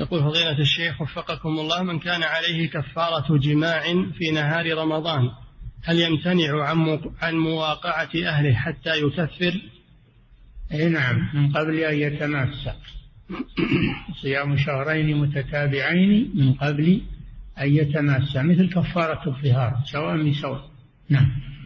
يقول فضيلة الشيخ وفقكم الله، من كان عليه كفارة جماع في نهار رمضان هل يمتنع عن مواقعة أهله حتى يكفر؟ أي نعم، من قبل أن يتماسى، صيام شهرين متتابعين من قبل أن يتماسى، مثل كفارة الظهار سواء بسواء. نعم.